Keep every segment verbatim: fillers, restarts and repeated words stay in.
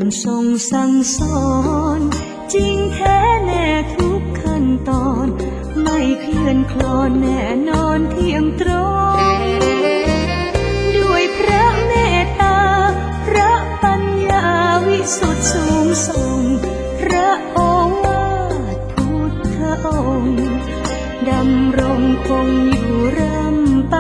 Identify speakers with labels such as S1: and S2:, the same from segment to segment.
S1: ทรงสั่งสอนจริงแท้แน่ทุกขั้นตอนไม่เคลื่อนคลอนแน่นอนเที่ยงตรงด้วยพระเมตตาพระปัญญาวิสุทธิสูงส่งพระโอวาทพุทธองค์ดำรงคงอยู่ร่ำไป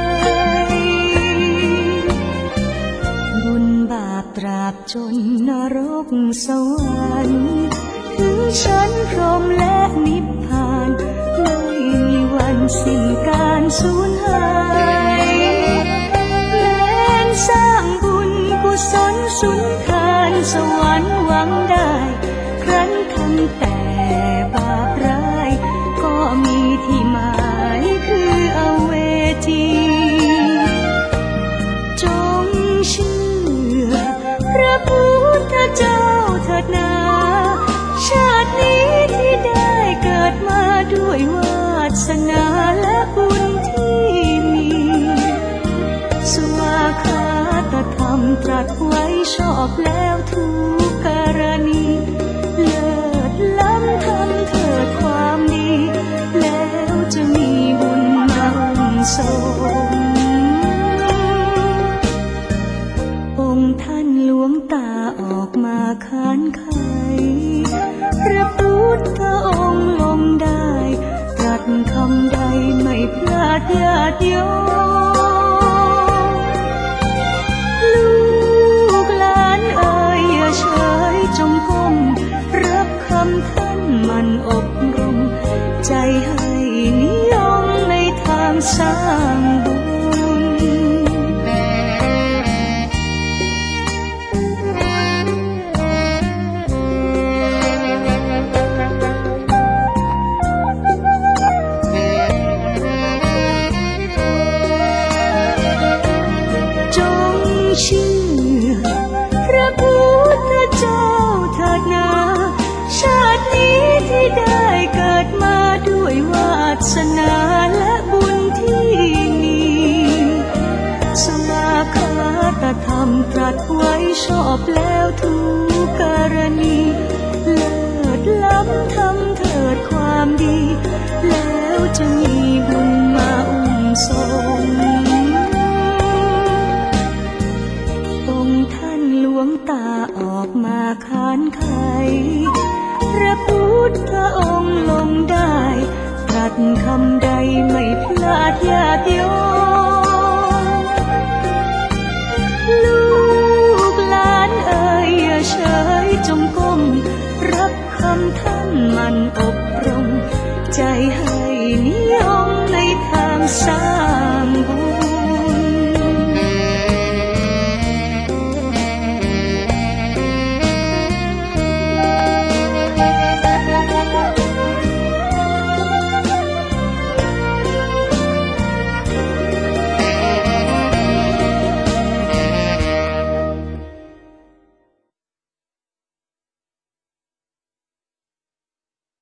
S1: บุญบาปตราบจนนรกสวรรค์ถึงชั้นพรหมและนิพพานไม่มีวันสิ้นการสูญหายแม้นสร้างบุญกุศลสุนทานสวรรค์หวังได้ครั้นทำแต่บาปร้ายก็มีที่หมายคืออเวจีจงเชื่อพระพุทธเจ้าเถิดนาชาตินี้ที่ได้เกิดมาด้วยวาสนาและบุญที่มีสวาคาตธรรมตรัสไว้ชอบแล้วทุกกรณีเลิศล้ำทำเถิดความดีแล้วจะมีบุญมาอุ้มส่งองค์ท่านหลวงตาออกมาค้านไขพระพุทธองค์ลงได้ตรัสคำใดไม่พลาดญาติโยมลูกหลานเอ่ยอย่าเฉยจงก้มรับคำท่านมันอบรมใจให้นิยมในทางสร้างบุญเชื่อพระพุทธเจ้าเถิดนาชาตินี้ที่ได้เกิดมาด้วยวาสนาและบุญที่มีสวาคาตธรรมตรัสไว้ชอบแล้วทุกกรณีเลิศล้ำทำเถิดความดีแล้วจะมีบุญมาอุ้มส่งท่านหลวงตาออกมาค้านไขพระพุทธองค์ลงได้ตรัสคำใดไม่พลาดญาติโย